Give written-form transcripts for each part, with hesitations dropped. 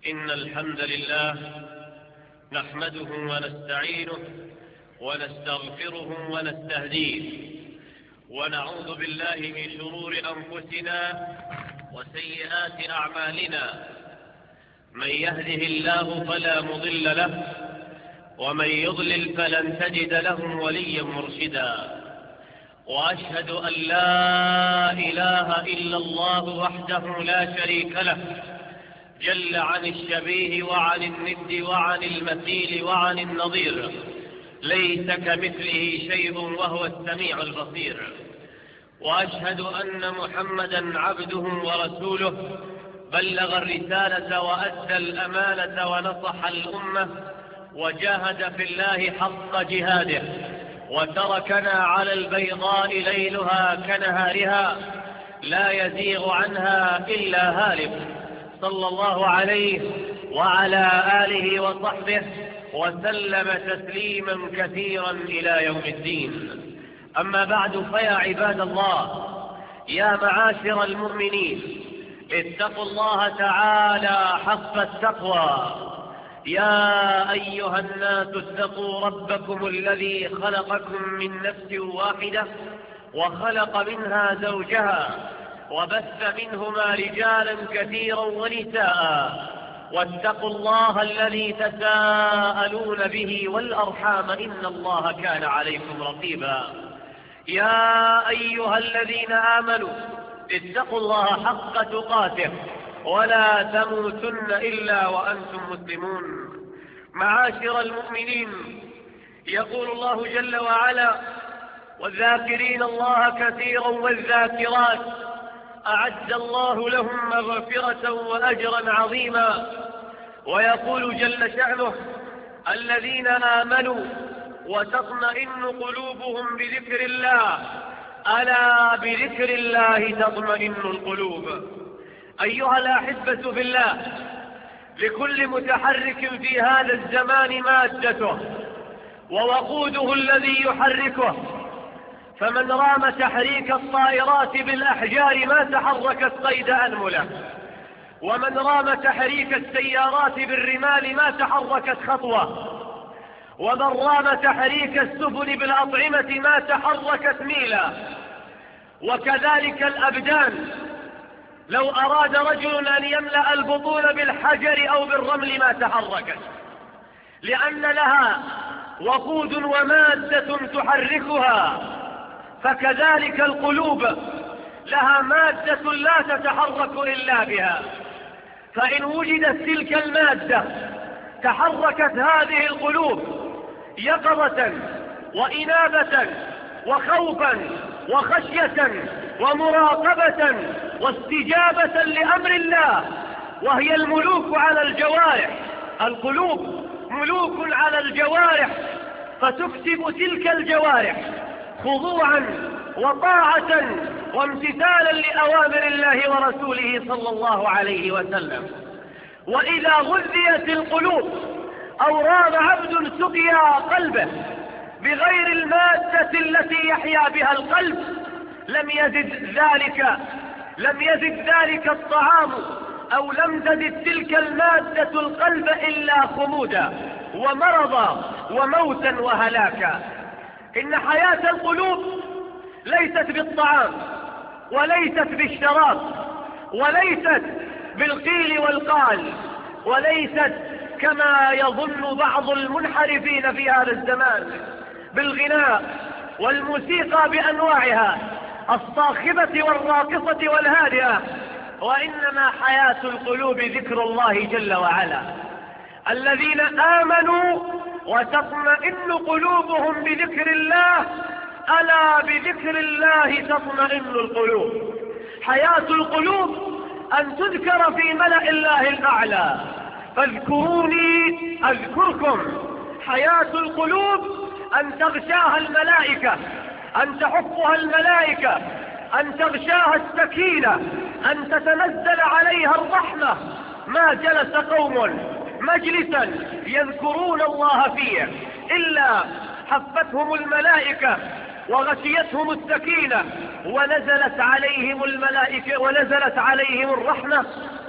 إن الحمد لله نحمده ونستعينه ونستغفره ونستهديه، ونعوذ بالله من شرور أنفسنا وسيئات أعمالنا. من يهده الله فلا مضل له، ومن يضلل فلن تجد له وليا مرشدا. وأشهد أن لا إله إلا الله وحده لا شريك له، جل عن الشبيه وعن الند وعن المثيل وعن النظير، ليس كمثله شيء وهو السميع البصير. وأشهد أن محمدا عبده ورسوله، بلغ الرسالة وأدى الأمانة ونصح الأمة، وجاهد في الله حق جهاده، وتركنا على البيضاء ليلها كنهارها، لا يزيغ عنها إلا هالك، صلى الله عليه وعلى آله وصحبه وسلم تسليما كثيرا إلى يوم الدين. أما بعد، فيا عباد الله، يا معاشر المؤمنين، اتقوا الله تعالى حق التقوى. يا أيها الناس اتقوا ربكم الذي خلقكم من نفس واحدة، وخلق منها زوجها، وبث منهما رجالا كثيرا ونساء، واتقوا الله الذي تساءلون به والأرحام، إن الله كان عليكم رقيبا. يا أيها الذين آمنوا اتقوا الله حق تقاته، ولا تموتن إلا وأنتم مسلمون. معاشر المؤمنين، يقول الله جل وعلا: والذاكرين الله كثيرا والذاكرات أعد الله لهم مغفرة وأجرا عظيما. ويقول جل شأنه: الذين آمنوا وتطمئن قلوبهم بذكر الله، ألا بذكر الله تطمئن القلوب. أيها الأحبة في الله، لكل متحرك في هذا الزمان مادته ووقوده الذي يحركه، فمن رام تحريك الطائرات بالأحجار ما تحركت قيد أنملة، ومن رام تحريك السيارات بالرمال ما تحركت خطوة، ومن رام تحريك السفن بالأطعمة ما تحركت ميلا. وكذلك الأبدان، لو أراد رجل أن يملأ البطون بالحجر أو بالرمل ما تحركت، لأن لها وقود ومادة تحركها. فكذلك القلوب لها مادة لا تتحرك إلا بها، فإن وجدت تلك المادة تحركت هذه القلوب يقظة وإنابة وخوفا وخشية ومراقبة واستجابة لأمر الله، وهي الملوك على الجوارح. القلوب ملوك على الجوارح، فتكسب تلك الجوارح خضوعا وطاعة وامتثالا لأوامر الله ورسوله صلى الله عليه وسلم. وإذا غذيت القلوب أو رام عبد سقيا قلبه بغير المادة التي يحيا بها القلب، لم يزد ذلك الطعام أو لم تزد تلك المادة القلب إلا خمودا ومرضا وموتا وهلاكا. إن حياة القلوب ليست بالطعام، وليست بالشراب، وليست بالقيل والقال، وليست كما يظن بعض المنحرفين في هذا الزمان بالغناء والموسيقى بأنواعها الصاخبة والراقصة والهادئة، وإنما حياة القلوب ذكر الله جل وعلا. الذين آمنوا وتطمئن قلوبهم بذكر الله، ألا بذكر الله تطمئن القلوب. حياة القلوب أن تذكر في ملأ الله الأعلى، فاذكروني أذكركم. حياة القلوب أن تغشاها الملائكة، أن تحفها الملائكة، أن تغشاها السكينة، أن تتنزل عليها الرحمة. ما جلس قوم مجلسا يذكرون الله فيه إلا حفتهم الملائكة وغشيتهم السكينة ونزلت عليهم الملائكة ونزلت عليهم الرحمة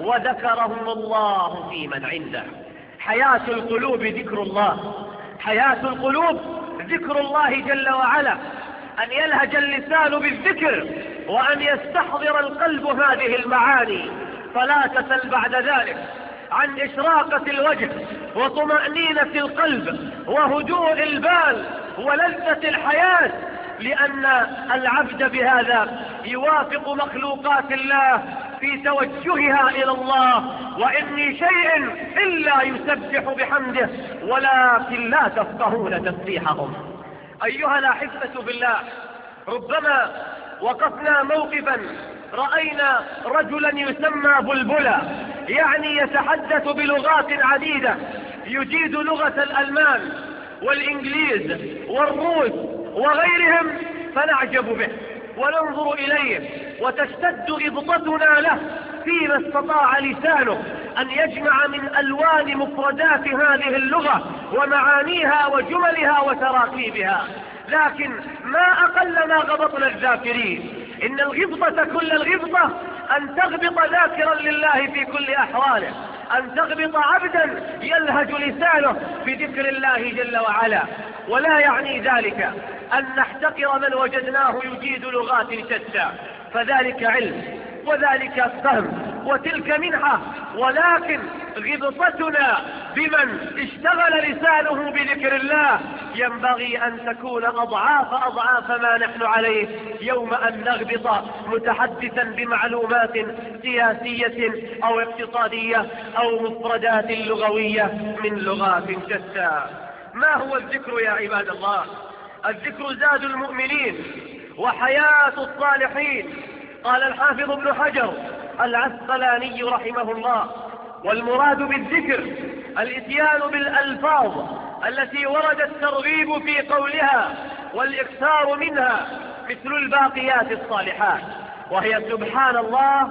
وذكرهم الله في من عنده. حياة القلوب ذكر الله، حياة القلوب ذكر الله جل وعلا، أن يلهج اللسان بالذكر وأن يستحضر القلب هذه المعاني. فلا تسل بعد ذلك عن إشراقة الوجه وطمأنينة القلب وهدوء البال ولذة الحياة، لأن العبد بهذا يوافق مخلوقات الله في توجهها إلى الله. وإن من شيء إلا يسبح بحمده ولكن لا تفقهون تسبيحهم. أيها الأحبة بالله، ربما وقفنا موقفا رأينا رجلا يسمى بلبلا، يعني يتحدث بلغات عديدة، يجيد لغة الألمان والإنجليز والروس وغيرهم، فنعجب به وننظر إليه وتشتد غبطتنا له فيما استطاع لسانه أن يجمع من ألوان مفردات هذه اللغة ومعانيها وجملها وتراكيبها. لكن ما أقل ما غبطنا الذاكرين. إن الغبطة كل الغبطة أن تغبط ذاكرا لله في كل أحواله، أن تغبط عبدا يلهج لسانه بذكر الله جل وعلا. ولا يعني ذلك أن نحتقر من وجدناه يجيد لغات شتى، فذلك علم وذلك فهم وتلك منحة، ولكن غبطتنا بمن اشتغل لسانه بذكر الله ينبغي أن تكون أضعاف ما نحن عليه يوم أن نغبط متحدثا بمعلومات سياسية أو اقتصادية أو مفردات لغوية من لغات شتى. ما هو الذكر يا عباد الله؟ الذكر زاد المؤمنين وحياة الصالحين. قال الحافظ ابن حجر العسقلاني رحمه الله: والمراد بالذكر الاتيان بالألفاظ التي ورد الترغيب في قولها والإكثار منها، مثل الباقيات الصالحات، وهي سبحان الله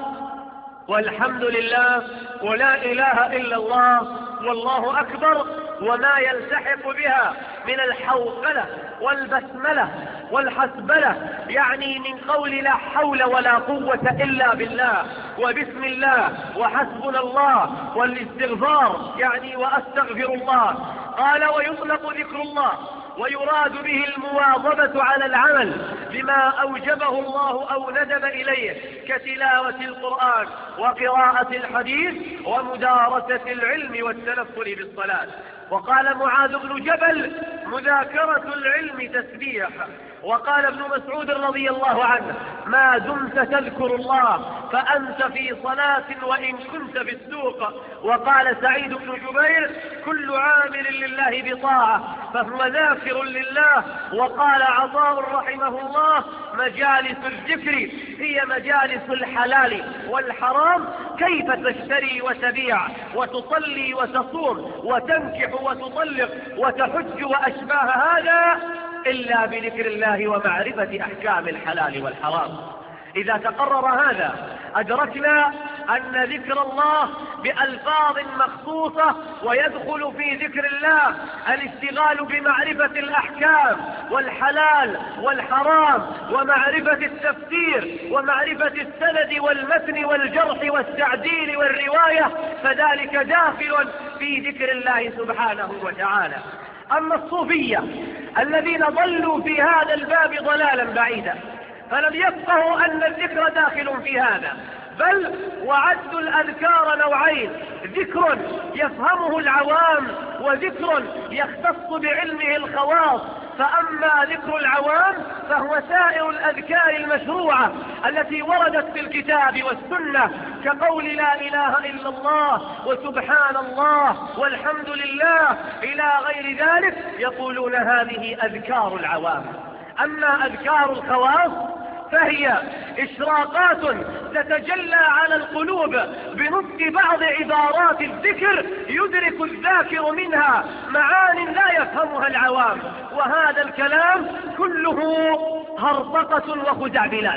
والحمد لله ولا إله إلا الله والله أكبر، وما يلتحق بها من الحوقلة والبسملة والحسبلة، يعني من قول لا حول ولا قوة إلا بالله، وبسم الله وحسبنا الله، والاستغفار يعني وأستغفر الله. قال: ويطلق ذكر الله ويراد به المواظبة على العمل بما أوجبه الله أو ندب إليه كتلاوة القرآن وقراءة الحديث ومدارسة العلم والتنفل بالصلاة. وقال معاذ بن جبل: مذاكرة العلم تسبيح. وقال ابن مسعود رضي الله عنه: ما دمت تذكر الله فأنت في صلاة وإن كنت في السوق. وقال سعيد بن جبير: كل عامل لله بطاعة فهو ذاكر لله. وقال عطاء رحمه الله: مجالس الذكر هي مجالس الحلال والحرام، كيف تشتري وتبيع وتصلي وتصوم وتنكح وتطلق وتحج وأشباه هذا إلا بذكر الله ومعرفة أحكام الحلال والحرام. إذا تقرر هذا أدركنا أن ذكر الله بألفاظ مخصوصة، ويدخل في ذكر الله الاشتغال بمعرفة الأحكام والحلال والحرام ومعرفة التفسير ومعرفة السند والمتن والجرح والتعديل والرواية، فذلك داخل في ذكر الله سبحانه وتعالى. أما الصوفية الذين ضلوا في هذا الباب ضلالا بعيدا فلم يفقهوا أن الذكر داخل في هذا، بل وعدوا الأذكار نوعين: ذكر يفهمه العوام وذكر يختص بعلمه الخواص. فأما ذكر العوام فهو سائر الأذكار المشروعة التي وردت في الكتاب والسنة، كقول لا إله إلا الله وسبحان الله والحمد لله إلى غير ذلك، يقولون هذه أذكار العوام. أما أذكار الخواص فهي إشراقات تتجلى على القلوب بنطق بعض عبارات الذكر يدرك الذاكر منها معان لا يفهمها العوام، وهذا الكلام كله هرطقة وخزعبلات.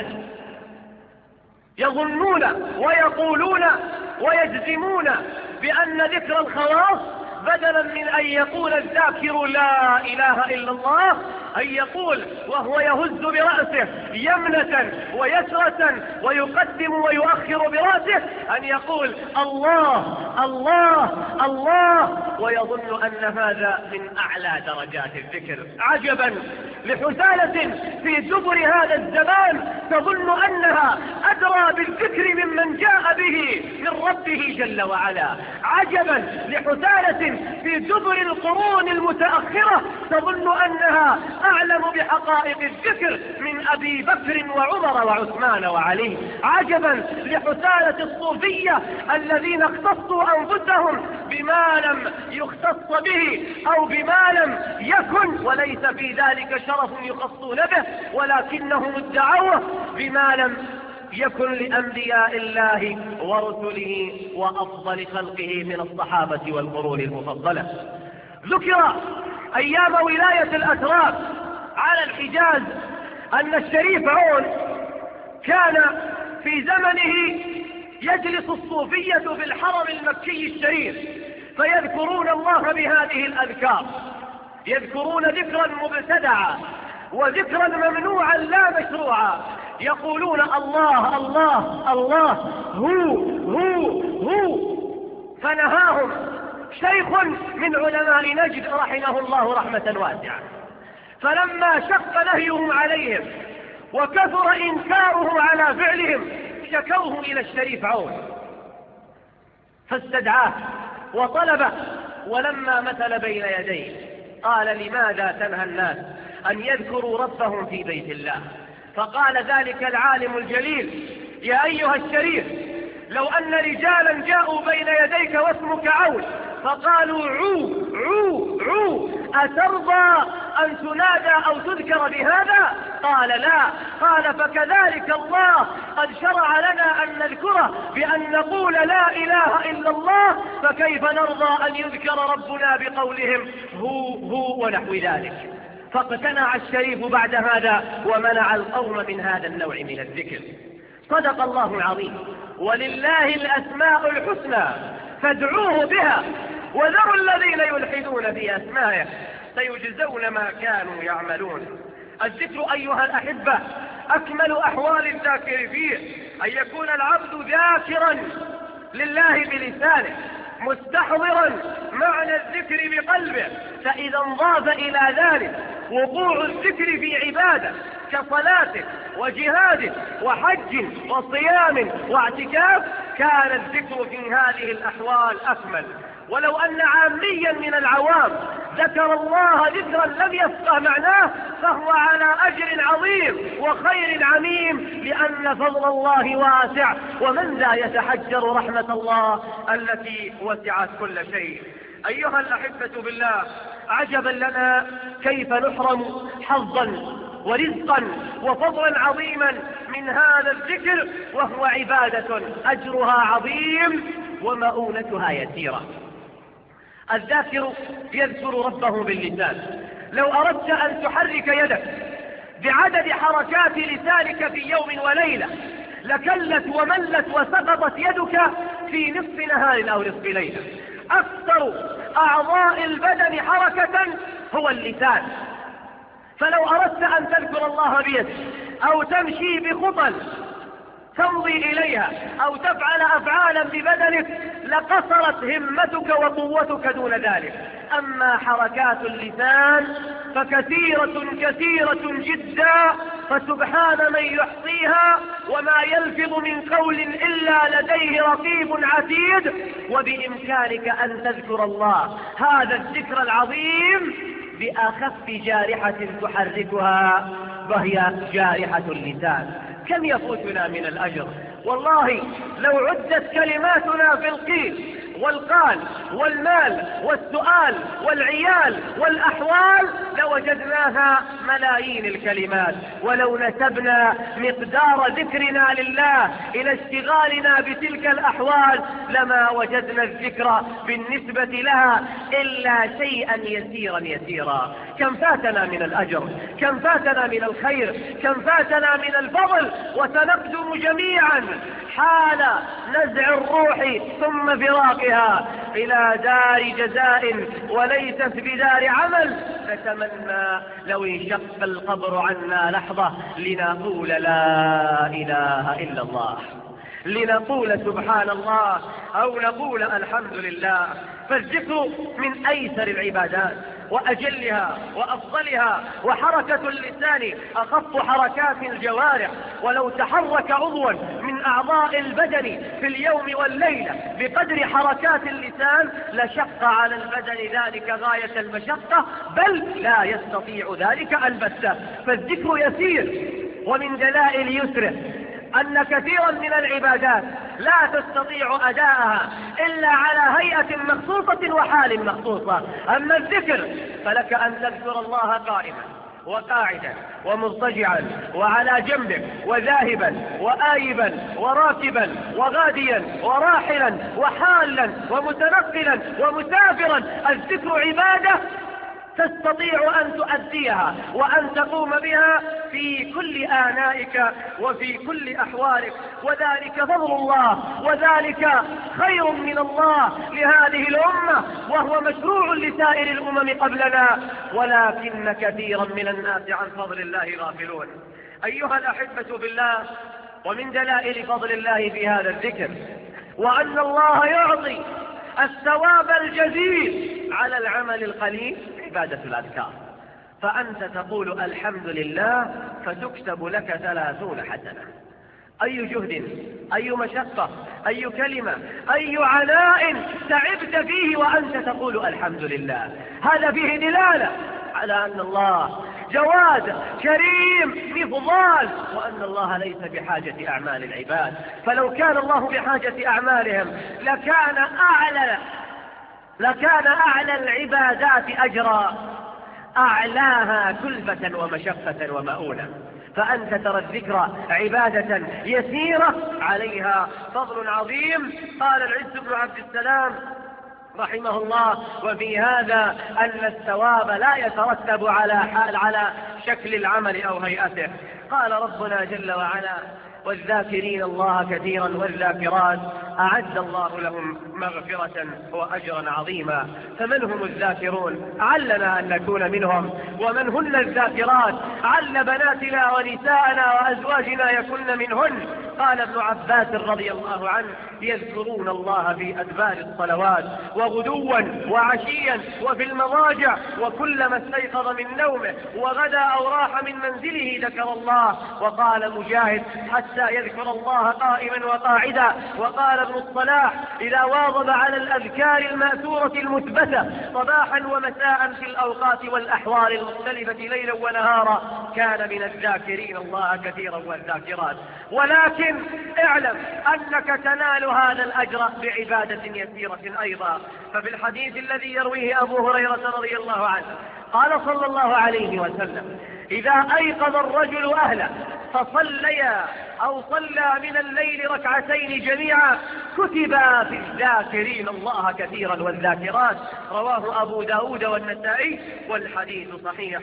يظنون ويقولون ويجزمون بأن ذكر الخواص بدلا من أن يقول الذاكر لا إله إلا الله أن يقول وهو يهز برأسه يمنة ويسرة ويقدم ويؤخر برأسه، أن يقول الله الله الله، ويظن أن هذا من أعلى درجات الذكر. عجبا لحثالة في دبر هذا الزمان تظن أنها أدرى بالذكر ممن جاء به من ربه جل وعلا. عجبا لحثالة في دبر القرون المتأخرة تظن أنها أعلم بحقائق الذكر من أبي بكر وعمر وعثمان وعلي. عجبا لحثالة الصوفية الذين اختصوا أنفسهم بما لم يختص به أو بما لم يكن، وليس في ذلك شرف يخصون به، ولكنهم ادعوه بما لم يكن لأنبياء الله ورسله وأفضل خلقه من الصحابة والقرون المفضلة. ذكر أيام ولاية الأتراك على الحجاز أن الشريف عون كان في زمنه يجلس الصوفية في الحرم المكي الشريف فيذكرون الله بهذه الأذكار، يذكرون ذكرا مبتدعا وذكرا ممنوعا لا مشروعا، يقولون الله الله الله هو. فنهاهم شيخ من علماء نجد رحمه الله رحمة واسعة، فلما شق نهيهم عليهم وكثر إنكارهم على فعلهم شكوه إلى الشريف عون فاستدعاه وطلبه، ولما مثل بين يديه قال لماذا تنهى الناس أن يذكروا ربهم في بيت الله؟ فقال ذلك العالم الجليل يا أيها الشريف لو أن رجالا جاءوا بين يديك واسمك عون فقالوا عو عو عو أترضى أن تنادى أو تذكر بهذا؟ قال لا. قال فكذلك الله قد شرع لنا أن نذكره بأن نقول لا إله إلا الله، فكيف نرضى أن يذكر ربنا بقولهم هو ونحو ذلك؟ فاقتنع الشريف بعد هذا ومنع القوم من هذا النوع من الذكر. صدق الله العظيم، ولله الأسماء الحسنى فادعوه بها وذروا الذين يلحدون في أسمائه سيجزون ما كانوا يعملون. الذكر أيها الأحبة أكمل أحوال الذاكر فيه أن يكون العبد ذاكرا لله بلسانه مستحضرا معنى الذكر بقلبه، فإذا انضاف إلى ذلك وقوع الذكر في عبادة كصلاته وجهاده وحج وصيام واعتكاف كان الذكر في هذه الأحوال أكمل. ولو أن عاميا من العوام ذكر الله ذكرا لم يفقه معناه فهو على أجر عظيم وخير عميم، لأن فضل الله واسع، ومن لا يتحجر رحمة الله التي وسعت كل شيء. أيها الأحبة بالله، عجبا لنا كيف نحرم حظا ورزقا وفضلا عظيما من هذا الذكر، وهو عبادة أجرها عظيم ومؤونتها يسيرة. الذاكر يذكر ربه باللسان. لو أردت أن تحرك يدك بعدد حركات لسانك في يوم وليلة لكلت وملت وسقطت يدك في نصف نهار أو نصف ليلة. أكثر أعضاء البدن حركة هو اللسان، فلو أردت أن تذكر الله بيدك أو تمشي بخطى تمضي إليها أو تفعل أفعالا ببدنك لقصرت همتك وقوتك دون ذلك. أما حركات اللسان فكثيرة كثيرة جدا، فسبحان من يحصيها وما يلفظ من قول إلا لديه رقيب عتيد. وبإمكانك أن تذكر الله هذا الذكر العظيم بأخف جارحة تحركها وهي جارحة اللسان. كم يفوتنا من الأجر؟ والله لو عدت كلماتنا في القيل والقال والمال والسؤال والعيال والأحوال لوجدناها ملايين الكلمات. ولو نسبنا مقدار ذكرنا لله إلى اشتغالنا بتلك الأحوال لما وجدنا الذكر بالنسبة لها إلا شيئا يسيرا يسيرا. كم فاتنا من الأجر، كم فاتنا من الخير، كم فاتنا من الفضل، وسنقدم جميعا حال نزع الروح ثم فراق روحها إلى دار جزاء وليست بدار عمل، نتمنى لو انشق القبر عنا لحظة لنقول لا إله إلا الله، لنقول سبحان الله، أو نقول الحمد لله. فالذكر من أيسر العبادات وأجلها وأفضلها، وحركة اللسان أخف حركات الجوارح، ولو تحرك عضوا من أعضاء البدن في اليوم والليلة بقدر حركات اللسان لشق على البدن ذلك غاية المشقة، بل لا يستطيع ذلك البتة. فالذكر يسير، ومن دلائل يسره أن كثيرا من العبادات لا تستطيع أداءها إلا على هيئة مخصوصة وحال مخصوصة. أما الذكر فلك أن تذكر الله قائما وقاعدا ومضطجعا وعلى جنبك وذاهبا وآيبا وراكبا وغاديا وراحلا وحالا ومتنقلا ومسافرا. الذكر عبادة تستطيع أن تؤديها وأن تقوم بها في كل آنائك وفي كل أحوالك، وذلك فضل الله، وذلك خير من الله لهذه الأمة، وهو مشروع لسائر الأمم قبلنا، ولكن كثيرا من الناس عن فضل الله غافلون. أيها الأحبة بالله، ومن دلائل فضل الله في هذا الذكر وأن الله يعطي الثواب الجزيل على العمل القليل عبادة الأذكار. فأنت تقول الحمد لله فتكتب لك 30 حسنة. أي جهد، أي مشقة، أي كلمة، أي عناء تعبت فيه وأنت تقول الحمد لله. هذا فيه دلالة على أن الله جواد كريم مفضال، وأن الله ليس بحاجة أعمال العباد. فلو كان الله بحاجة أعمالهم لكان أعلى العبادات أجرا، أعلاها كلفة ومشقة ومؤونة. فأنت ترى الذكر عبادة يسيرة عليها فضل عظيم. قال العز بن عبد السلام رحمه الله: وفي هذا أن الثواب لا يترتب على شكل العمل أو هيئته. قال ربنا جل وعلا: والذاكرين الله كثيرا والذاكرات أعد الله لهم مغفرة وأجرا عظيما. فمن هم الذاكرون؟ علنا أن نكون منهم. ومن هن الذاكرات؟ عل بناتنا ونساءنا وأزواجنا يكن منهن. قال ابن عباس رضي الله عنه: يذكرون الله في أدبار الصلوات وغدوا وعشيا وفي المضاجع، وكلما استيقظ من نومه وغدا أو راح من منزله ذكر الله. وقال مجاهد: حتى يذكر الله قائما وقاعدا. وقال ابن الصلاح: إذا واظب على الأذكار المأثورة المثبتة صباحا ومساء في الأوقات والأحوال المختلفة ليلا ونهارا كان من الذاكرين الله كثيرا والذاكرات. ولكن اعلم أنك تنال هذا الأجر بعبادة يسيرة أيضا. ففي الحديث الذي يرويه أبو هريرة رضي الله عنه قال صلى الله عليه وسلم: إذا أيقظ الرجل أهله فصليا أو صلى من الليل ركعتين جميعا كتبا في الذاكرين الله كثيرا والذاكرات. رواه أبو داود والنسائي والحديث صحيح.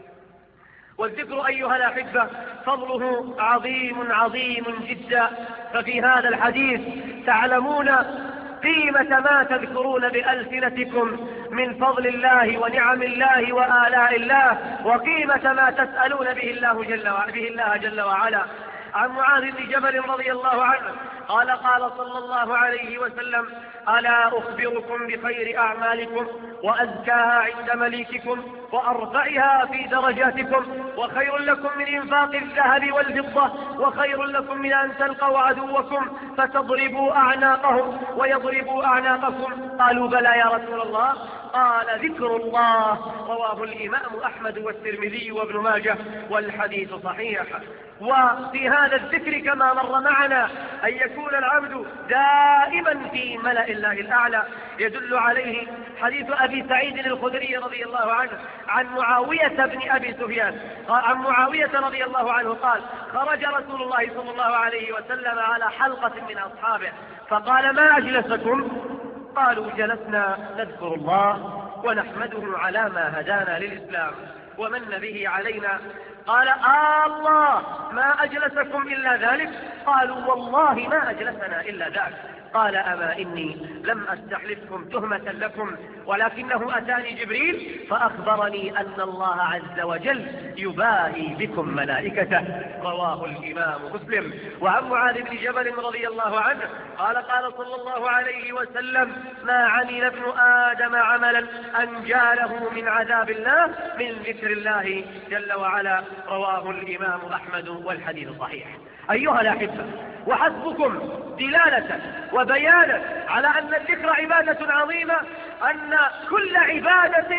والذكر أيها الأحبة فضله عظيم عظيم جدا. ففي هذا الحديث تعلمون قيمة ما تذكرون بألسنتكم من فضل الله ونعم الله وآلاء الله، وقيمة ما تسألون به الله جل وعلا. عن معاذ بن جبل رضي الله عنه قال: قال صلى الله عليه وسلم: ألا أخبركم بخير أعمالكم وأزكاها عند مليككم وأرفعها في درجاتكم، وخير لكم من إنفاق الذهب والفضة، وخير لكم من أن تلقوا عدوكم فتضربوا أعناقهم ويضربوا أعناقكم؟ قالوا: بلى يا رسول الله. قال: ذكر الله. رواه الإمام أحمد والترمذي وابن ماجه والحديث صحيح. وفي هذا الذكر كما مر معنا أن يكون العبد دائما في ملأ الله الأعلى. يدل عليه حديث أبي سعيد الخدري رضي الله عنه عن معاوية بن أبي سفيان عن معاوية رضي الله عنه قال: خرج رسول الله صلى الله عليه وسلم على حلقة من أصحابه فقال: ما أجلسكم؟ قالوا: جلسنا نذكر الله ونحمده على ما هدانا للإسلام ومن به علينا. قال: الله ما أجلسكم إلا ذلك؟ قالوا: والله ما أجلسنا إلا ذلك. قال أما إني لم أستحلفكم تهمة لكم ولكنه أتاني جبريل فأخبرني أن الله عز وجل يباهي بكم ملائكته. رواه الإمام مسلم. وعن معاذ بن جبل رضي الله عنه قال قال صلى الله عليه وسلم ما عمل ابن آدم عملا أنجاله من عذاب الله من ذكر الله جل وعلا. رواه الإمام أحمد والحديث صحيح. أيها الأحبة، وحسبكم دلالة وبيانا على أن الذكر عبادة عظيمة أن كل عبادة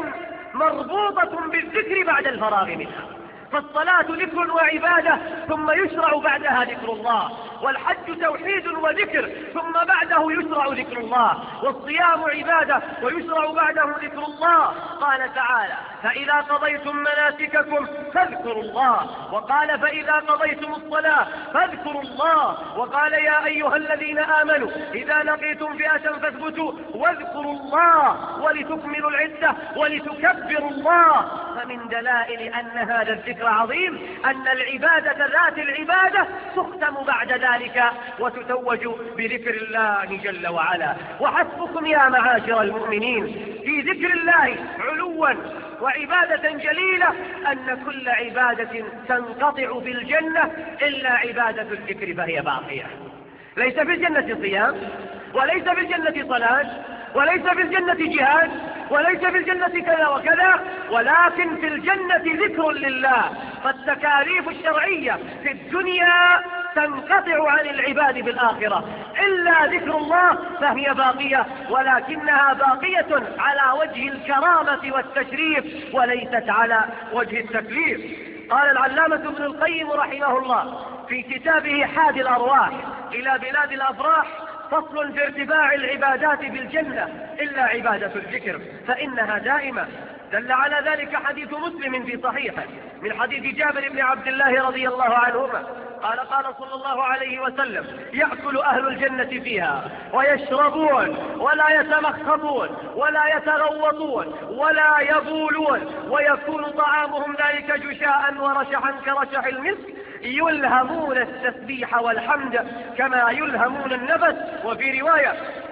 مربوطة بالذكر بعد الفراغ منها. فالصلاة ذكر وعبادة ثم يشرع بعدها ذكر الله، والحج توحيد وذكر ثم بعده يشرع ذكر الله، والصيام عبادة ويشرع بعده ذكر الله. قال تعالى فإذا قضيتم مناسككم فاذكروا الله، وقال فإذا قضيتم الصلاة فاذكروا الله، وقال يا أيها الذين آمنوا إذا لقيتم فئة فاثبتوا واذكروا الله ولتكملوا العدة ولتكبروا الله. فمن دلائل أن هذا الذكر عظيم أن العبادة ذات العبادة تختم بعد ذلك وتتوج بذكر الله جل وعلا. وحسبكم يا معاشر المؤمنين في ذكر الله علوا وعبادة جليلة أن كل عبادة تنقطع في الجنة إلا عبادة الذكر فهي باقية. ليس في الجنة صيام، وليس في الجنة صلاة، وليس في الجنة جهاد، وليس في الجنة كذا وكذا، ولكن في الجنة ذكر لله. فالتكاليف الشرعية في الدنيا تنقطع عن العباد بالآخرة إلا ذكر الله فهي باقية، ولكنها باقية على وجه الكرامة والتشريف وليست على وجه التكليف. قال العلامة ابن القيم رحمه الله في كتابه حادي الأرواح إلى بلاد الأفراح فصل في ارتفاع العبادات بالجنة إلا عبادة الذكر فإنها دائمة. دل على ذلك حديث مسلم في صحيحه من حديث جابر بن عبد الله رضي الله عنهما قال قال صلى الله عليه وسلم يأكل أهل الجنة فيها ويشربون ولا يتمخطون ولا يتغوطون ولا يبولون ويكون طعامهم ذلك جشاء ورشحا كرشح المسك يلهمون التسبيح والحمد كما يلهمون النفس، وفي رواية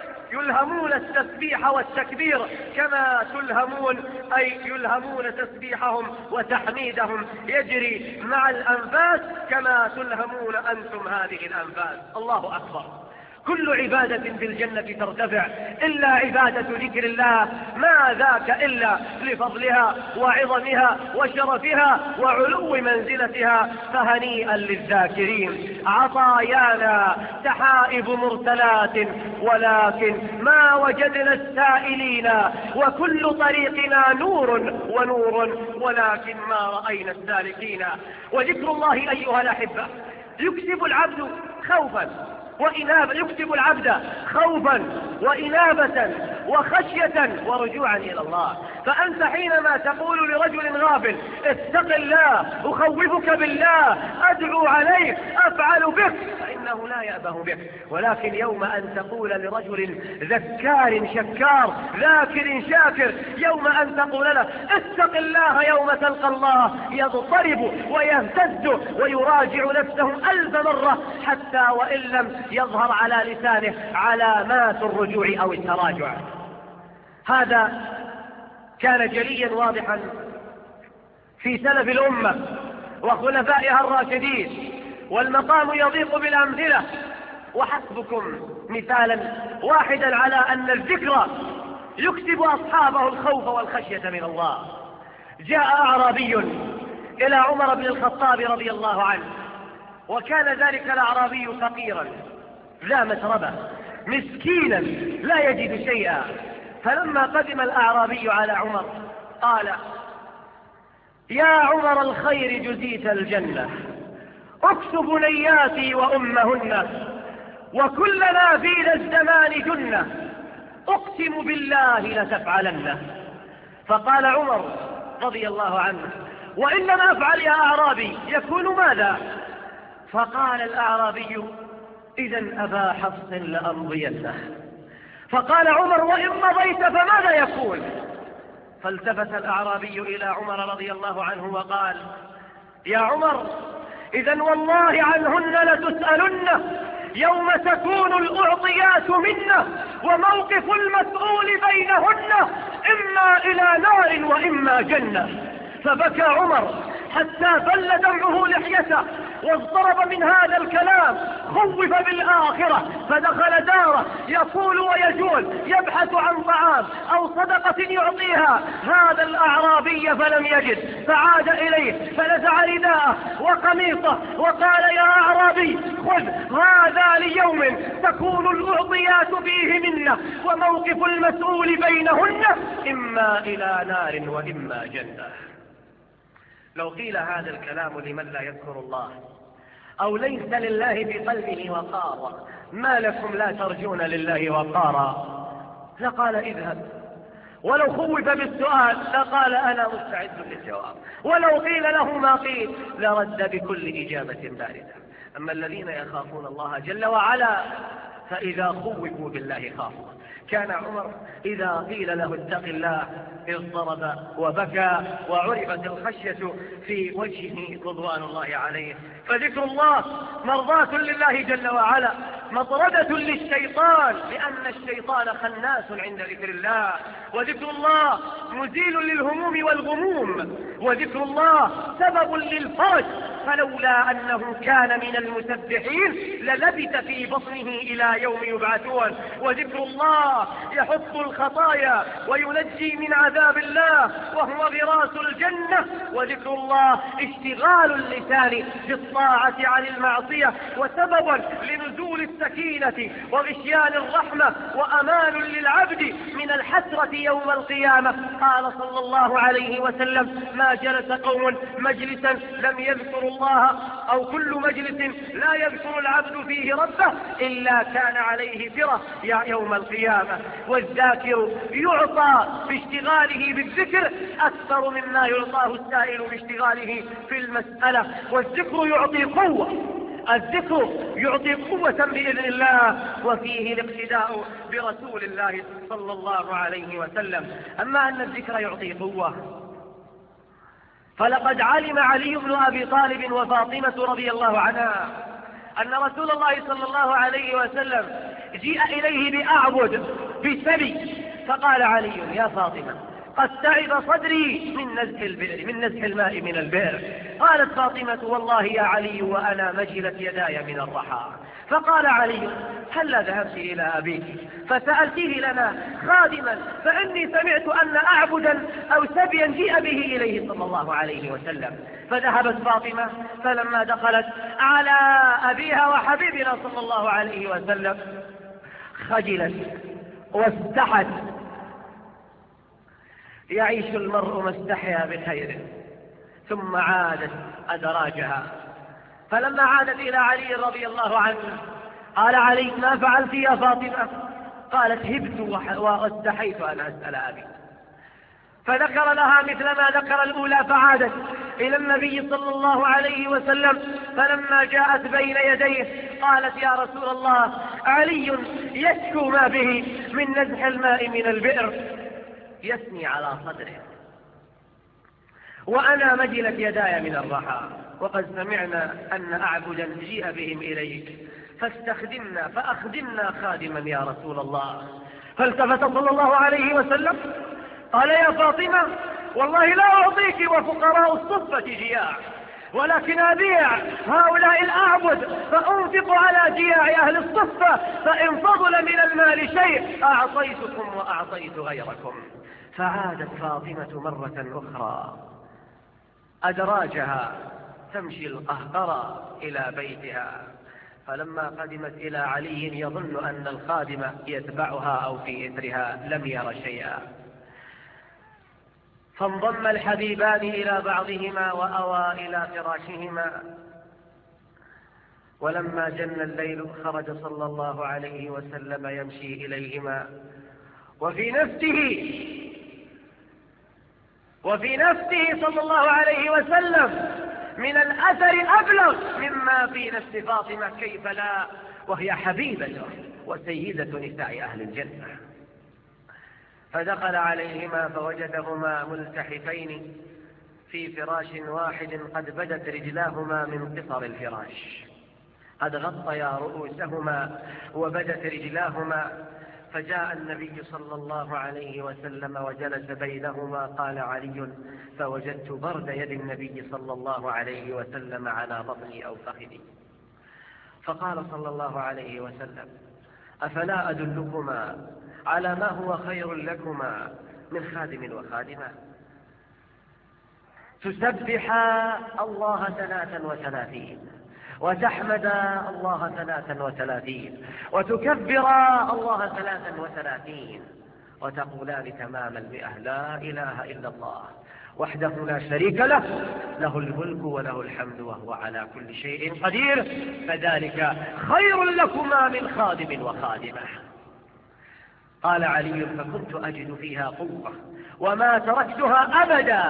يلهمون التسبيح والتكبير كما تلهمون، أي يلهمون تسبيحهم وتحميدهم يجري مع الأنفاس كما تلهمون أنتم هذه الأنفاس. الله أكبر. كل عبادة في الجنة ترتفع إلا عبادة ذكر الله، ما ذاك إلا لفضلها وعظمها وشرفها وعلو منزلتها. فهنيئا للذاكرين عطايانا سحائب مرسلات ولكن ما وجدنا السائلين، وكل طريقنا نور ونور ولكن ما رأينا السالكين. وذكر الله أيها الأحبة يكسب العبد خوفا وإنابة، يكتب العبد خوفا وإنابة وخشية ورجوعا إلى الله. فأنت حينما تقول لرجل غافل اتق الله أخوفك بالله أدعو عليك أفعل بك فإنه لا يأبه بك، ولكن يوم أن تقول لرجل ذكار شكار ذاكر شاكر يوم أن تقول له اتق الله يوم تلقى الله يضطرب ويهتز ويراجع نفسه 1000 مرة حتى وإن لم يظهر على لسانه علامات الرجوع أو التراجع. هذا كان جليا واضحا في سلف الأمة وخلفائها الراشدين، والمقام يضيق بالأمثلة. وحسبكم مثالا واحدا على أن الذكر يكسب أصحابه الخوف والخشية من الله. جاء أعرابي إلى عمر بن الخطاب رضي الله عنه، وكان ذلك الأعرابي فقيرا ذا متربة مسكينا لا يجد شيئا. فلما قدم الأعرابي على عمر قال يا عمر الخير جزيت الجنة اكسب بنياتي وأمهن وكلنا في ذا الزمان جنة اقسم بالله لتفعلن. فقال عمر رضي الله عنه وإن لم أفعل يا أعرابي يكون ماذا؟ فقال الأعرابي إذن أبا حفص لأمضينه. فقال عمر وإن مضيت فماذا يكون؟ فالتفت الأعرابي إلى عمر رضي الله عنه وقال يا عمر إذن والله عنهن لتسألن يوم تكون الأعطيات منا وموقف المسؤول بينهن إما إلى نار وإما جنة. فبكى عمر حتى بل دمعه لحيته واضطرب من هذا الكلام، خوف بالآخرة، فدخل داره يقول ويجول يبحث عن طعام أو صدقة يعطيها هذا الأعرابي فلم يجد، فعاد إليه فنزع رداءه وقميصه وقال يا أعرابي خذ هذا ليوم تكون الأعطيات فيه منا وموقف المسؤول بينهن إما إلى نار وإما جنة. لو قيل هذا الكلام لمن لا يذكر الله أو ليس لله في قلبه وقار، ما لكم لا ترجون لله وقارا، لقال اذهب. ولو خوف بالسؤال لقال أنا مستعد للجواب. ولو قيل له ما قيل لرد بكل إجابة باردة. أما الذين يخافون الله جل وعلا فإذا خوفوا بالله خافوا. كان عمر إذا قيل له اتق الله اضطرب وبكى، وعرفت الخشية في وجهه رضوان الله عليه. فذكر الله مرضاة لله جل وعلا، مطردة للشيطان، لأن الشيطان خناس عند ذكر الله. وذكر الله مزيل للهموم والغموم، وذكر الله سبب للفرج، فلولا أنه كان من المسبحين للبث في بطنه إلى يوم يبعثون. وذكر الله يحط الخطايا وينجي من عذاب الله وهو غراس الجنة. وذكر الله اشتغال اللسان بالطاعة عن المعصية وسبب لنزول السكينة وغشيان الرحمة وأمان للعبد من الحسرة يوم القيامة. قال صلى الله عليه وسلم ما جلس قوم مجلسا لم يذكروا الله، أو كل مجلس لا يذكر العبد فيه ربه إلا كان عليه فره يوم القيامة. والذاكر يعطى باشتغاله بالذكر أكثر مما يعطاه السائل باشتغاله في المسألة. والذكر يعطي قوة، الذكر يعطي قوة بإذن الله، وفيه الاقتداء برسول الله صلى الله عليه وسلم. أما أن الذكر يعطي قوة فلقد علم علي بن أبي طالب وفاطمة رضي الله عنها أن رسول الله صلى الله عليه وسلم جيء إليه بأعبد بسبي، فقال علي يا فاطمة قد تعب صدري من نزح الماء من البئر. قالت فاطمة والله يا علي وأنا مجلت يداي من الرحى. فقال علي هلا ذهبت إلى أبيك فسألتيه لنا خادما، فإني سمعت أن أعبدا أو سبيا جيء به إليه صلى الله عليه وسلم. فذهبت فاطمة، فلما دخلت على أبيها وحبيبنا صلى الله عليه وسلم خجلت واستحت. يعيش المرء ما استحيا بخير. ثم عادت أدراجها، فلما عادت إلى علي رضي الله عنه قال علي ما فعلت يا فاطمة؟ قالت هبت واستحيت أن أسأل أبي. فذكر لها مثل ما ذكر الأولى، فعادت إلى النبي صلى الله عليه وسلم. فلما جاءت بين يديه قالت يا رسول الله علي يشكو ما به من نزح الماء من البئر، يثني على صدره وأنا مجلت يداي من الرحى، وقد سمعنا أن أعبدا جيء بهم إليك فاستخدمنا فأخدمنا خادما يا رسول الله. فالتفت صلى الله عليه وسلم قال يا فاطمة والله لا أعطيك وفقراء الصفة جياع، ولكن أبيع هؤلاء الأعبد فأنفق على جياع أهل الصفة، فإن فضل من المال شيء أعطيتكم وأعطيت غيركم. فعادت فاطمة مرة أخرى أدراجها تمشي القهقرة إلى بيتها. فلما قدمت إلى علي يظن أن الخادم يتبعها أو في إثرها لم ير شيئا. فانضم الحبيبان إلى بعضهما وأوى إلى فراشهما. ولما جن الليل خرج صلى الله عليه وسلم يمشي إليهما، وفي نفسه صلى الله عليه وسلم من الأثر أبلغ مما في نفس فاطمة، كيف لا وهي حبيبته وسيدة نساء أهل الجنة. فدخل عليهما فوجدهما ملتحفين في فراش واحد قد بدت رجلاهما من قصر الفراش. قد غطيا رؤوسهما وبدت رجلاهما، فجاء النبي صلى الله عليه وسلم وجلس بينهما. قال علي: فوجدت برد يد النبي صلى الله عليه وسلم على بطني أو فخذي، فقال صلى الله عليه وسلم: أفلا أدلكما على ما هو خير لكما من خادم وخادمة؟ تسبحا الله 33 وتحمد الله 33 وتكبرا الله 33 وتقولان تمام 100: لا إله إلا الله وحده لا شريك له، له الملك وله الحمد وهو على كل شيء قدير، فذلك خير لكما من خادم وخادمة. قال علي: فكنت أجد فيها قوة وما تركتها أبدا.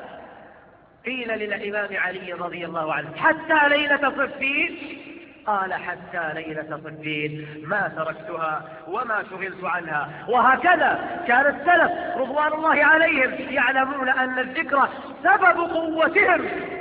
قيل للإمام علي رضي الله عنه: حتى ليلة صفين؟ قال: حتى ليلة صفين ما تركتها وما شغلت عنها. وهكذا كان السلف رضوان الله عليهم يعلمون أن الذكر سبب قوتهم،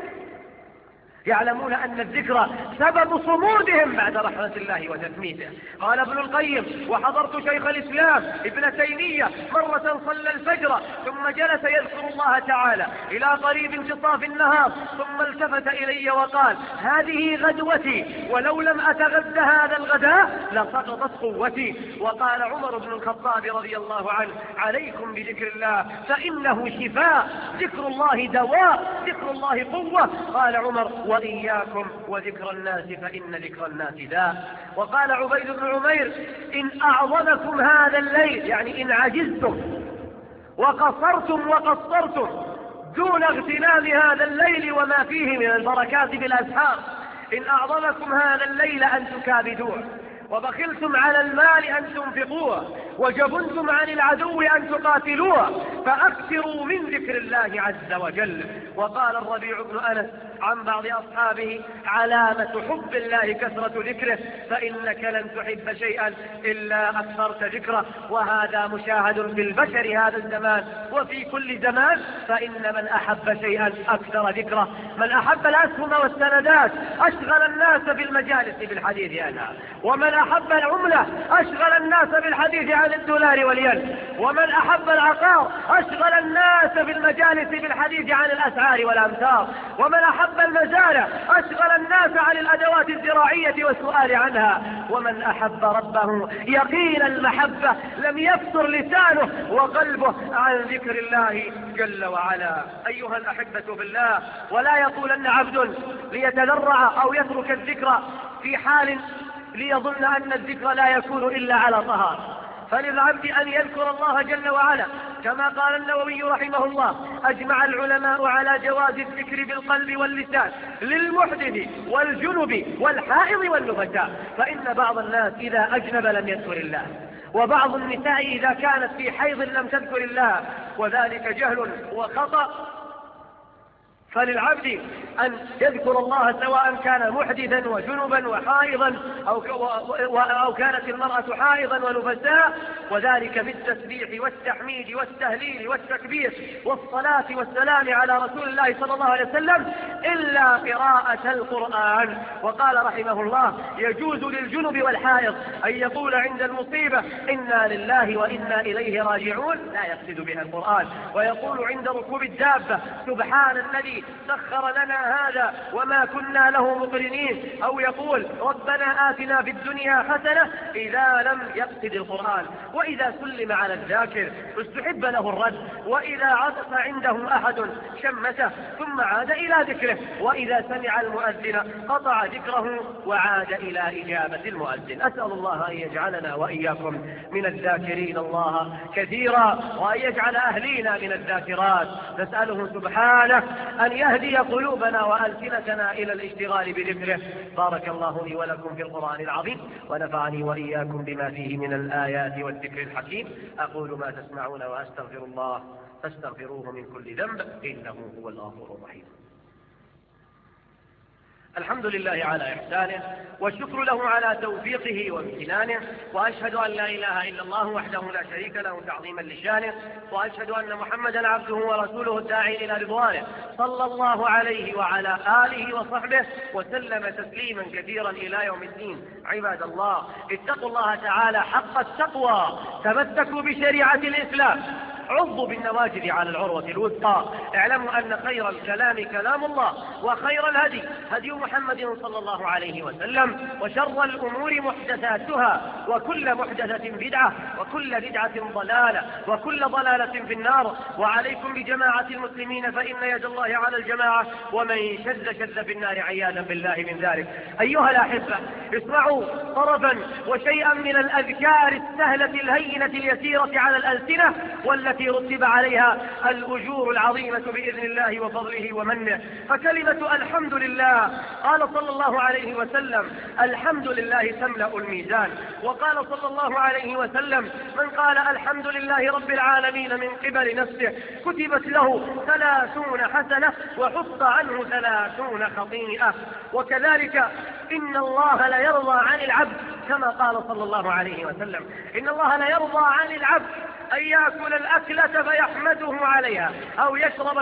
يعلمون أن الذكر سبب صمودهم بعد رحمة الله وتثميته. قال ابن القيم: وحضرت شيخ الإسلام ابن تيمية مرة صلى الفجر ثم جلس يذكر الله تعالى إلى قريب انتصاف النهار، ثم التفت إلي وقال: هذه غدوتي، ولو لم أتغذى هذا الغداء لسقطت قوتي. وقال عمر بن الخطاب رضي الله عنه: عليكم بذكر الله فإنه شفاء، ذكر الله دواء، ذكر الله قوة. قال عمر: وإياكم وذكر الناس فإن ذكر الناس داء. وقال عبيد بن عمير: إن أعظمكم هذا الليل، يعني إن عجزتم وقصرتم دون اغتنام هذا الليل وما فيه من البركات بالأسحار، إن أعظمكم هذا الليل أن تكابدوه، وبخلتم على المال أن تنفقوه، وجبنتم عن العدو أن تقاتلوه، فأكثروا من ذكر الله عز وجل. وقال الربيع بن أنس عن بعض أصحابه: علامة حب الله كثرة ذكره، فإنك لن تحب شيئا إلا أكثرت ذكره. وهذا مشاهد في البشر هذا الزمان وفي كل زمان، فإن من أحب شيئا أكثر ذكره. من أحب الأسهم والسندات أشغل الناس بالمجالس بالحديث عنها، ومن أحب العملة أشغل الناس بالحديث عن الدولار والين، ومن أحب العقار أشغل الناس بالمجالس بالحديث عن الأسعار والأمتار، ومن أحب المزارع أشغل الناس عن الأدوات الزراعية والسؤال عنها، ومن أحب ربه يقين المحبة لم يفتر لسانه وقلبه عن ذكر الله جل وعلا. أيها الأحبة بالله، ولا يقولن عبد ليتذرع أو يترك الذكر في حال ليظن أن الذكر لا يكون إلا على طهارة، فللعبد أن يذكر الله جل وعلا كما قال النووي رحمه الله: أجمع العلماء على جواز الذكر بالقلب واللسان للمحدث والجنب والحائض والنفساء، فإن بعض الناس إذا أجنب لم يذكر الله، وبعض النساء إذا كانت في حيض لم تذكر الله، وذلك جهل وخطأ. فللعبد أن يذكر الله سواء كان محدثا وجنبا وحائضا أو كانت المرأة حائضا ونفساء، وذلك بالتسبيح والتحميد والتهليل والتكبير والصلاة والسلام على رسول الله صلى الله عليه وسلم، إلا قراءة القرآن. وقال رحمه الله: يجوز للجنب والحائض أن يقول عند المصيبة: إنا لله وإنا إليه راجعون، لا يقصد بها القرآن، ويقول عند ركوب الدابة: سبحان الذي سخر لنا هذا وما كنا له مقرنين، أو يقول: ربنا آتنا في الدنيا حسنة، إذا لم يقصد القرآن. وإذا سلم على الذاكر استحب له الرد، وإذا عطس عنده أحد شمته ثم عاد إلى ذكره، وإذا سمع المؤذن قطع ذكره وعاد إلى إجابة المؤذن. أسأل الله أن يجعلنا وإياكم من الذاكرين الله كثيرا، وأن يجعل أهلينا من الذاكرات. نسأله سبحانه أن يهدي قلوبنا وألسنتنا إلى الاشتغال بذكره. بارك الله لي ولكم في القرآن العظيم، ونفعني وإياكم بما فيه من الآيات والذكر الحكيم. أقول ما تسمعون وأستغفر الله فاستغفروه من كل ذنب إنه هو الغفور الرحيم. الحمد لله على إحسانه، والشكر له على توفيقه وامتنانه، وأشهد أن لا إله إلا الله وحده لا شريك له تعظيما لشانه، وأشهد أن محمدا عبده ورسوله الداعي إلى رضوانه، صلى الله عليه وعلى آله وصحبه وسلم تسليما كثيرا إلى يوم الدين. عباد الله، اتقوا الله تعالى حق التقوى، تمسكوا بشريعة الإسلام، عضوا بالنواجذ على العروة الوثقى. اعلموا أن خير الكلام كلام الله، وخير الهدي هدي محمد صلى الله عليه وسلم، وشر الأمور محدثاتها، وكل محدثة بدعة، وكل بدعة ضلالة، وكل ضلالة في النار. وعليكم بجماعة المسلمين فإن يد الله على الجماعة، ومن شذ في النار عياذا بالله من ذلك. أيها الأحبة، اسمعوا طرفا وشيئا من الأذكار السهلة الهينة اليسيرة على الألسنة، والتي رتب عليها الأجور العظيمة بإذن الله وفضله ومنه. فكلمة الحمد لله، قال صلى الله عليه وسلم: الحمد لله تملأ الميزان. وقال صلى الله عليه وسلم: من قال الحمد لله رب العالمين من قبل نفسه كتبت له 30 حسنة وحط عنه 30 خطيئة. وكذلك إن الله لا يرضى عن العبد، كما قال صلى الله عليه وسلم: إن الله لا يرضى عن العبد أن يأكل الأكلة فيحمده عليها، أو يشرب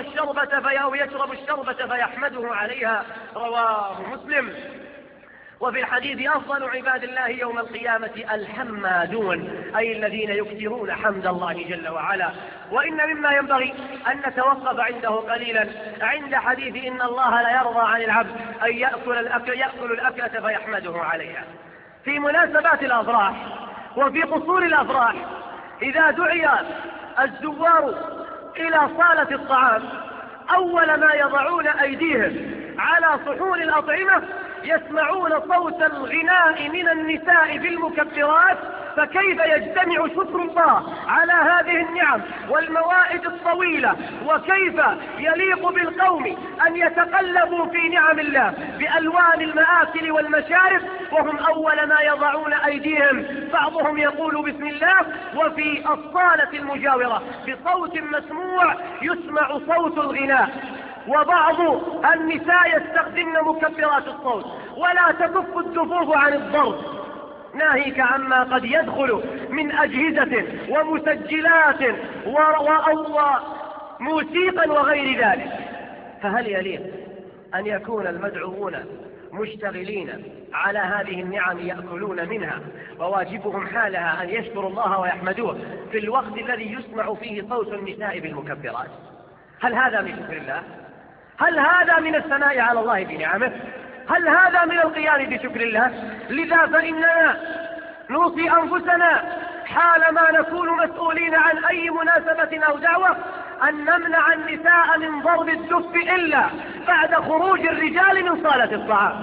الشربة فيحمده عليها. رواه مسلم. وفي الحديث: أفضل عباد الله يوم القيامة الحمادون، أي الذين يكثرون حمد الله جل وعلا. وإن مما ينبغي أن نتوقف عنده قليلا عند حديث إن الله لا يرضى عن العبد أن يأكل الأكلة فيحمده عليها. في مناسبات الأفراح وفي قصور الأفراح، إذا دعي الزوار إلى صالة الطعام، أول ما يضعون أيديهم على صحون الأطعمة يسمعون صوت الغناء من النساء في المكبرات. فكيف يجتمع شكر الله على هذه النعم والموائد الطويلة، وكيف يليق بالقوم أن يتقلبوا في نعم الله بألوان المآكل والمشارب وهم أول ما يضعون أيديهم بعضهم يقول بسم الله، وفي الصالة المجاورة بصوت مسموع يسمع صوت الغناء. وبعض النساء يستخدمن مكبرات الصوت، ولا تكف الدفوف عن الضرب، ناهيك عما قد يدخل من أجهزة ومسجلات وموسيقى وغير ذلك. فهل يليق أن يكون المدعوون مشتغلين على هذه النعم يأكلون منها، وواجبهم حالها أن يشكروا الله ويحمدوه في الوقت الذي يسمع فيه صوت النساء بالمكبرات؟ هل هذا من شكر الله؟ هل هذا من الثناء على الله بنعمه؟ هل هذا من القيام بشكر الله؟ لذا فإننا نوصي أنفسنا حالما نكون مسؤولين عن أي مناسبة أو دعوة أن نمنع النساء من ضرب الدف إلا بعد خروج الرجال من صالة الطعام.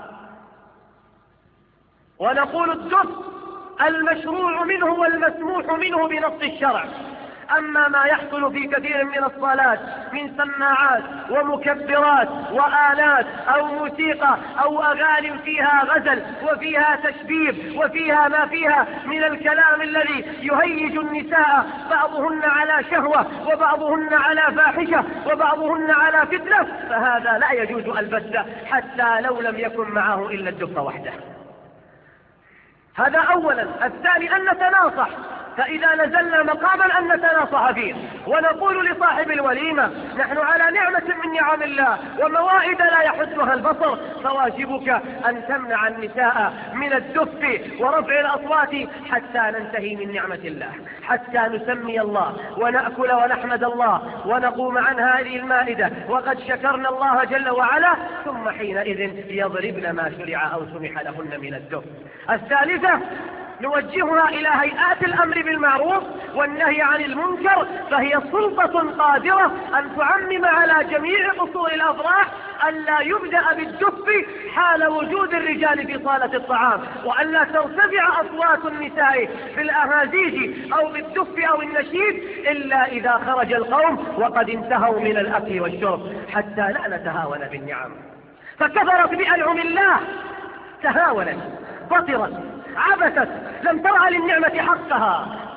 ونقول الدف المشروع منه والمسموح منه بنص الشرع. أما ما يحصل في كثير من الصالات من سماعات ومكبرات وآلات أو موسيقى أو أغاني فيها غزل وفيها تشبيب وفيها ما فيها من الكلام الذي يهيج النساء، بعضهن على شهوة وبعضهن على فاحشة وبعضهن على فتنة، فهذا لا يجوز البتة حتى لو لم يكن معه إلا الدف وحده. هذا أولا. الثاني أن نتناصح، فإذا نزلنا مقاما أن نتناصح فيه ونقول لصاحب الوليمة: نحن على نعمة من نعم الله وموائد لا يحدها البصر، فواجبك أن تمنع النساء من الدف ورفع الأصوات حتى ننتهي من نعمة الله، حتى نسمي الله ونأكل ونحمد الله ونقوم عن هذه المائدة وقد شكرنا الله جل وعلا، ثم حينئذ يضربن ما شرع أو سمح لهن من الدف. الثالثة نوجهها إلى هيئات الأمر بالمعروف والنهي عن المنكر، فهي سلطة قادرة أن تعمم على جميع قصور الأفراح ألا يبدأ بالدف حال وجود الرجال في صالة الطعام، وألا ترتفع أصوات النساء في الأهازيج أو بالدف أو النشيد إلا إذا خرج القوم وقد انتهوا من الأكل والشرب، حتى لا نتهاون بالنعم. فكفرت بأنعم الله، تهاونت، بطرت، عبثت، لم ترى للنعمة حقها،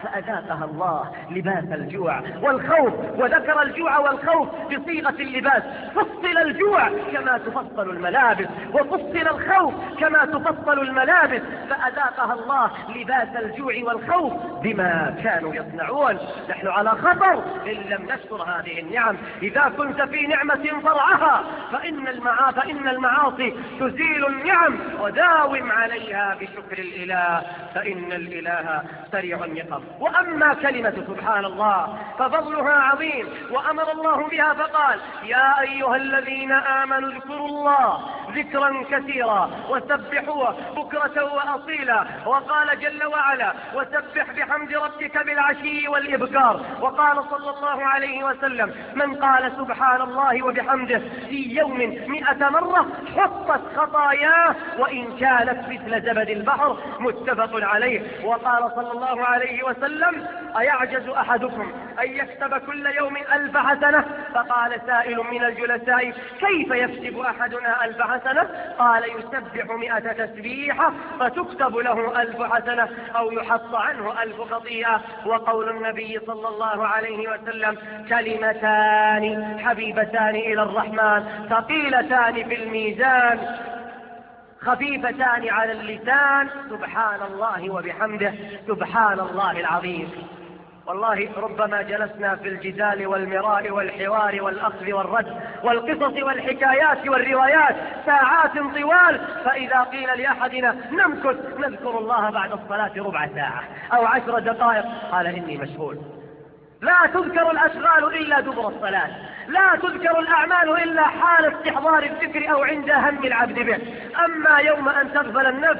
فأذاقها الله لباس الجوع والخوف، وذكر الجوع والخوف بصيغة اللباس. فصل الجوع كما تفصل الملابس، وفصل الخوف كما تفصل الملابس، فأذاقها الله لباس الجوع والخوف بما كانوا يصنعون. نحن على خطر إن لم نشكر هذه النعم. إذا كنت في نعمة فرعها، فإن المعاصي تزيل النعم، وداوم عليها بشكر الإله، فإن الإله سريع النقم. وأما كلمة سبحان الله ففضلها عظيم، وأمر الله بها فقال: يا أيها الذين آمنوا اذكروا الله ذكرا كثيرا وسبحوه بكرة وأصيلا. وقال جل وعلا: وسبح بحمد ربك بالعشي والإبكار. وقال صلى الله عليه وسلم: من قال سبحان الله وبحمده في يوم 100 مرة حطت خطاياه وإن كانت مثل زبد البحر. متفق عليه. وقال صلى الله عليه وسلم: أيعجز أحدكم أن يكتب كل يوم 1000 حسنة؟ فقال سائل من الجلساء: كيف يكتب أحدنا 1000 حسنة؟ قال: يسبح 100 تسبيحة فتكتب له 1000 حسنة أو يحط عنه 1000 خطيئة. وقول النبي صلى الله عليه وسلم: كلمتان حبيبتان إلى الرحمن ثقيلتان في الميزان خفيفتان على اللسان، سبحان الله وبحمده سبحان الله العظيم. والله ربما جلسنا في الجدال والمراء والحوار والأخذ والرد والقصص والحكايات والروايات ساعات طوال، فإذا قيل لأحدنا نمكث نذكر الله بعد الصلاة ربع ساعة أو 10 دقائق، قال: إني مشغول. لا تذكر الأشغال إلا دبر الصلاة، لا تذكر الأعمال إلا حال استحضار الذكر أو عند هم العبد به. أما يوم أن تغفل النفس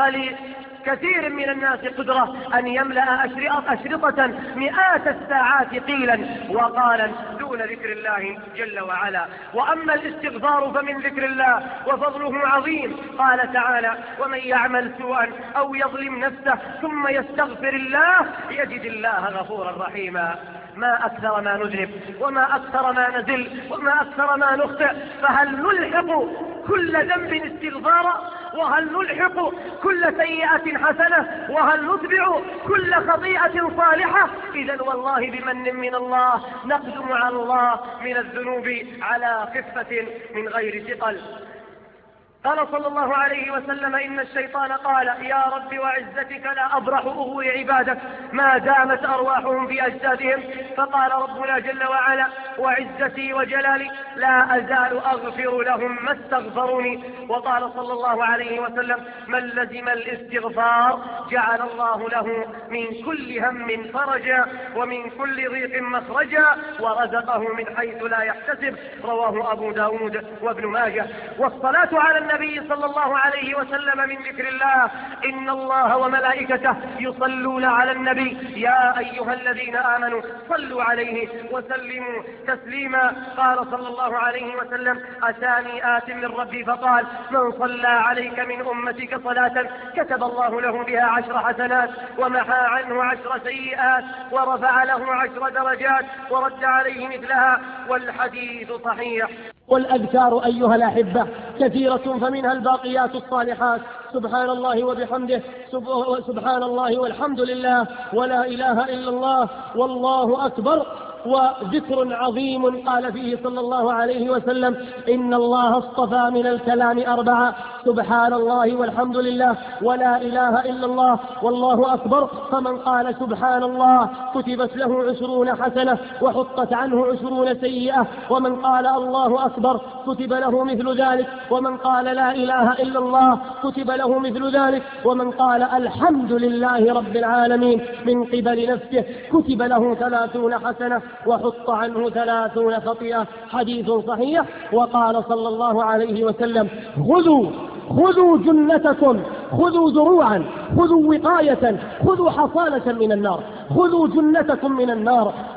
فلكثير من الناس قدرة أن يملأ أشرطة مئات الساعات قيلا وقالا دون ذكر الله جل وعلا. وأما الاستغفار فمن ذكر الله وفضله عظيم. قال تعالى: ومن يعمل سوءا أو يظلم نفسه ثم يستغفر الله يجد الله غفورا رحيما. ما أكثر ما نذنب، وما أكثر ما نزل، وما أكثر ما نخطئ، فهل نلحق كل ذنب استغفارا؟ وهل نلحق كل سيئة حسنة؟ وهل نتبع كل خطيئة صالحة؟ إذن والله بمن من الله نقدم على الله من الذنوب على خفة من غير ثقل. قال صلى الله عليه وسلم: إن الشيطان قال: يا رب وعزتك لا أبرح أغوي عبادك ما دامت أرواحهم في أجسادهم. فقال ربنا جل وعلا: وعزتي وجلالي لا أزال أغفر لهم ما استغفروني. وقال صلى الله عليه وسلم: من لزم الاستغفار جعل الله له من كل هم فرجا ومن كل ضيق مخرجا ورزقه من حيث لا يحتسب. رواه أبو داود وابن ماجه. والصلاة على النبي صلى الله عليه وسلم من ذكر الله. إن الله وملائكته يصلون على النبي يا أيها الذين آمنوا صلوا عليه وسلموا تسليما. قال صلى الله عليه وسلم: أتاني آت من ربي فقال: من صلى عليك من أمتك صلاة كتب الله له بها 10 حسنات ومحى عنه 10 سيئات ورفع له 10 درجات ورد عليه مثلها. والحديث صحيح. والأذكار أيها الأحبة كثيرة، فمنها الباقيات الصالحات: سبحان الله وبحمده، سبحان الله والحمد لله ولا إله إلا الله والله أكبر. وذكر عظيم قال فيه صلى الله عليه وسلم: إن الله اصطفى من الكلام 4: سبحان الله والحمد لله ولا إله إلا الله والله أكبر. فمن قال سبحان الله كتبت له 20 حسنة وحطت عنه 20 سيئة. ومن قال الله أكبر كتب له مثل ذلك. ومن قال لا إله إلا الله كتب له مثل ذلك. ومن قال الحمد لله رب العالمين من قبل نفسه كتب له 30 حسنة وحط عنه 30 خطيئة. حديث صحيح. وقال صلى الله عليه وسلم: خذوا جنتكم، خذوا دروعا، خذوا وقاية، خذوا حصانة من النار، خذوا جنتكم من النار.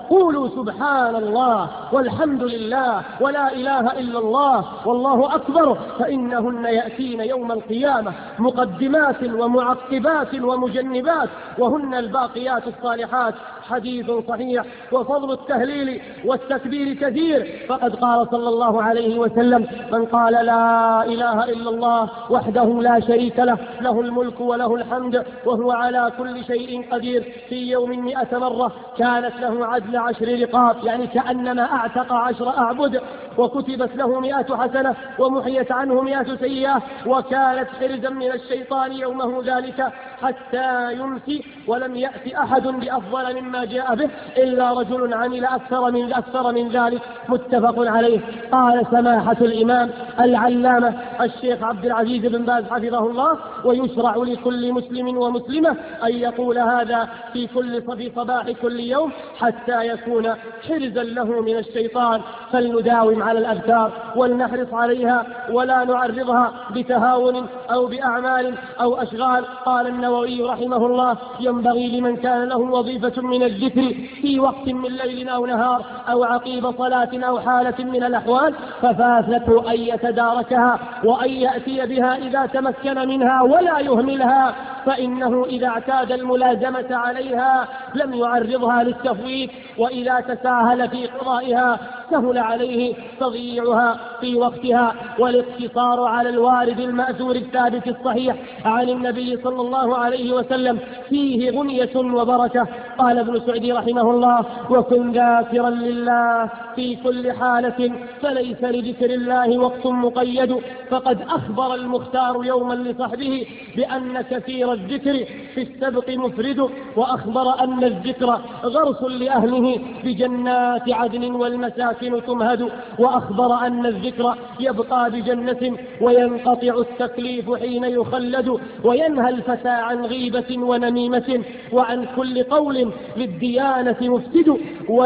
قولوا سبحان الله والحمد لله ولا إله إلا الله والله أكبر، فإنهن يأتين يوم القيامة مقدمات ومعقبات ومجنبات، وهن الباقيات الصالحات. حديث صحيح. وفضل التهليل والتكبير كثير، فقد قال صلى الله عليه وسلم: من قال لا إله إلا الله وحده لا شريك له، له الملك وله الحمد وهو على كل شيء قدير، في يوم 100 مرة كانت له عدل 10 رقاب، يعني كأنما أعتق 10 أعبد، وكتبت له 100 حسنة ومحيت عنه 100 سيئة، وكانت حرزا من الشيطان يومه ذلك حتى يمسي. ولم يأتي أحد بأفضل مما جاء به إلا رجل عمل أكثر من ذلك. متفق عليه. قال سماحة الإمام العلامة الشيخ عبد العزيز بن باز حفظه الله: ويشرع لكل مسلم ومسلمة أن يقول هذا في صباح كل يوم حتى يكون حرزا له من الشيطان. فلنداوم على الأذكار ولنحرص عليها ولا نعرضها بتهاون أو بأعمال أو أشغال. قال النووي رحمه الله: ينبغي لمن كان له وظيفة من الذكر في وقت من ليل أو نهار أو عقيب صلاة أو حالة من الأحوال ففاتته أن يتداركها وأن يأتي بها إذا تمكن منها ولا يهملها، فإنه إذا اعتاد الملازمة عليها لم يعرضها للتفويت، وإذا تساهل في قضائها سهل عليه تضييعها في وقتها. والاقتصار على الوارد المأثور الثابت الصحيح عن النبي صلى الله عليه وسلم فيه غنية وبركة. قال ابن سعدي رحمه الله: وكن ذاكرا لله في كل حالة، فليس لذكر الله وقت مقيد. فقد أخبر المختار يوما لصحبه بأن كثير الذكر في السبق مفرد، وأخبر أن الذكر غرس لأهله بجنات عدن والمساكن تمهد، وأخبر أن الذكر يبقى بجنة وينقطع التكليف حين يخلد، وينهى الفتى عن غيبة ونميمة وعن كل قول للديانة مفسد.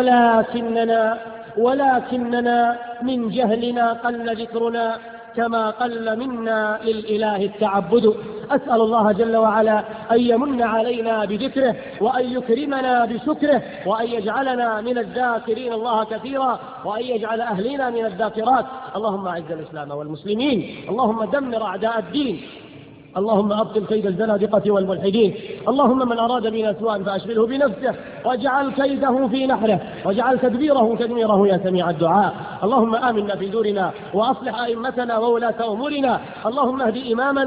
ولكننا من جهلنا قل ذكرنا كما قل منا للإله التعبد. أسأل الله جل وعلا أن يمن علينا بذكره وأن يكرمنا بشكره وأن يجعلنا من الذاكرين الله كثيرا وأن يجعل أهلنا من الذاكرات. اللهم أعز الإسلام والمسلمين، اللهم دمر أعداء الدين، اللهم أبطل كيد الزنادقة والملحدين، اللهم من أراد بنا سوءا فأشغله بنفسه واجعل كيده في نحره واجعل تدبيره تدميره يا سميع الدعاء. اللهم آمنا في دورنا وأصلح أئمتنا وولاة أمورنا، اللهم اهد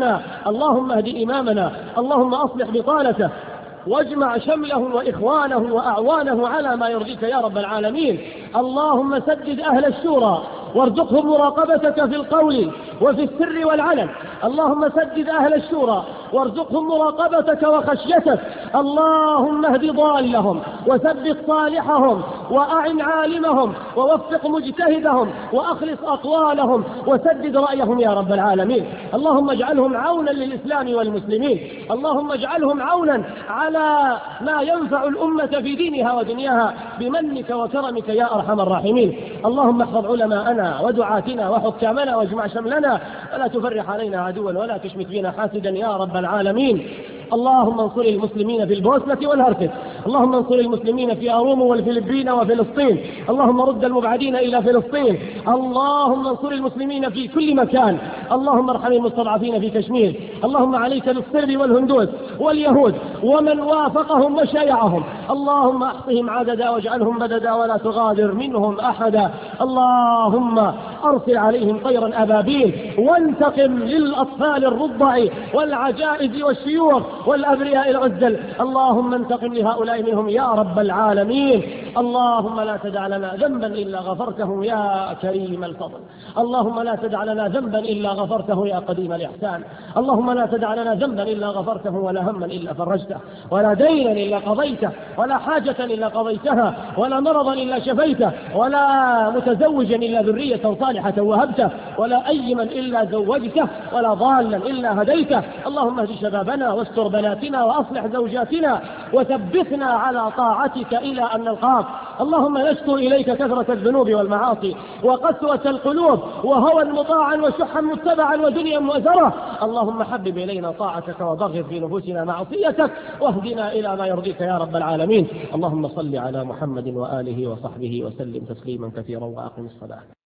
إمامنا، اللهم أصلح بطانته واجمع شمله وإخوانه وأعوانه على ما يرضيك يا رب العالمين. اللهم سدد أهل الشورى وارزقهم مراقبتك في القول وفي السر والعلن. اللهم سدد أهل الشورى وارزقهم مراقبتك وخشيتك. اللهم اهد ضالهم وثبت صالحهم وأعن عالمهم ووفق مجتهدهم وأخلص أقوالهم وسدد رأيهم يا رب العالمين. اللهم اجعلهم عونا للإسلام والمسلمين، اللهم اجعلهم عونا على ما ينفع الأمة في دينها ودنياها بمنك وكرمك يا أرحم الراحمين. اللهم احفظ علماءنا ودعاتنا وحكامنا واجمع شملنا ولا تفرح علينا عدوا ولا تشمت بنا حاسدا يا رب العالمين. اللهم انصر المسلمين في البوسنة والهرسك، اللهم انصر المسلمين في أرومو والفلبين وفلسطين، اللهم رد المبعدين إلى فلسطين، اللهم انصر المسلمين في كل مكان، اللهم ارحم المستضعفين في كشمير، اللهم عليك بالصرب والهندوس واليهود ومن وافقهم وشايعهم، اللهم احصهم عددا واجعلهم بددا ولا تغادر منهم أحدا. اللهم أرسل عليهم طيرا أبابيل وانتقم للأطفال الرضع والعجائز والشيوخ والأبرياء العزل، اللهم انتقم لهؤلاء منهم يا رب العالمين. اللهم لا تدع لنا ذنبا إلا غفرته يا كريم الفضل، اللهم لا تدع لنا ذنبا إلا غفرته يا قديم الإحسان، اللهم لا تدع لنا ذنبا إلا غفرته ولا هما إلا فرجته ولا دينا إلا قضيته ولا حاجة إلا قضيتها ولا مرضا إلا شفيته ولا متزوجا إلا ذرية صالحة وهبته ولا أيما إلا زوجته ولا ضالا إلا هديته. اللهم اهد شبابنا واستر بناتنا وأصلح زوجاتنا وثبتنا على طاعتك إلى أن نلقاك. اللهم نشكو إليك كثرة الذنوب والمعاصي وقسوة القلوب وهوى مطاعا وشحا متبعا ودنيا مؤثرة. اللهم حبب إلينا طاعتك وضغط في نفوسنا معصيتك، واهدنا إلى ما يرضيك يا رب العالمين. اللهم صل على محمد وآله وصحبه وسلم تسليما كثيرا، وأقم الصلاة.